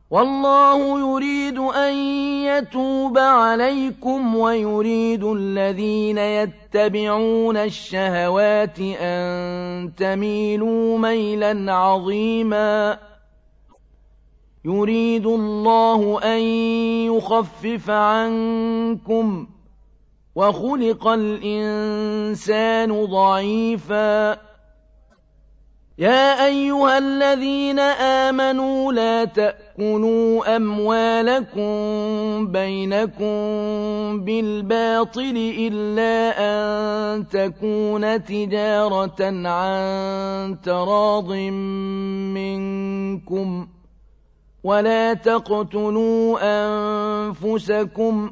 والله يريد أن يتوب عليكم ويريد الذين يتبعون الشهوات أن تميلوا ميلا عظيما. يريد الله أن يخفف عنكم وخلق الإنسان ضعيفا. يا أيها الذين آمنوا لا تأكلوا أموالكم بينكم بالباطل إلا أن تكون تجارة عن تراض منكم ولا تقتلوا أنفسكم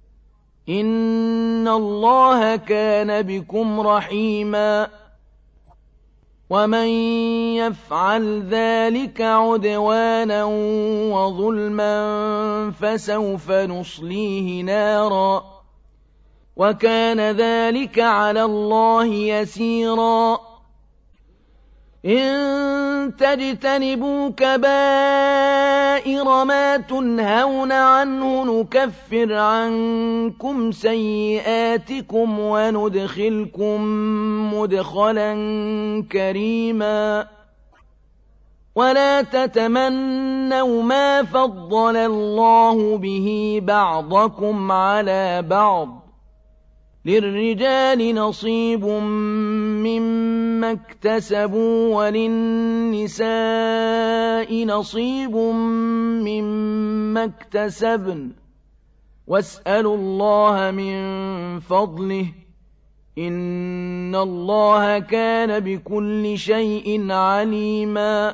إن الله كان بكم رحيما. ومن يفعل ذلك عدوانا وظلما فسوف نصليه نارا وكان ذلك على الله يسيرا. إن تجتنبوا كبائر ما تنهون عنه نكفر عنكم سيئاتكم وندخلكم مدخلا كريما. ولا تتمنوا ما فضل الله به بعضكم على بعض للرجال نصيب مما اكتسبوا وللنساء نصيب مما اكتسبن واسألوا الله من فضله إن الله كان بكل شيء عليما.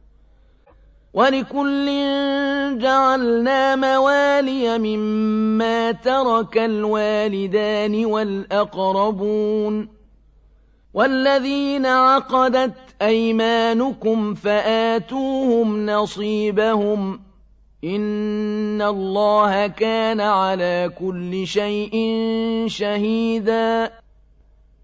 ولكل جعلنا موالي مما ترك الوالدان والأقربون والذين عقدت أيمانكم فآتوهم نصيبهم إن الله كان على كل شيء شهيدا.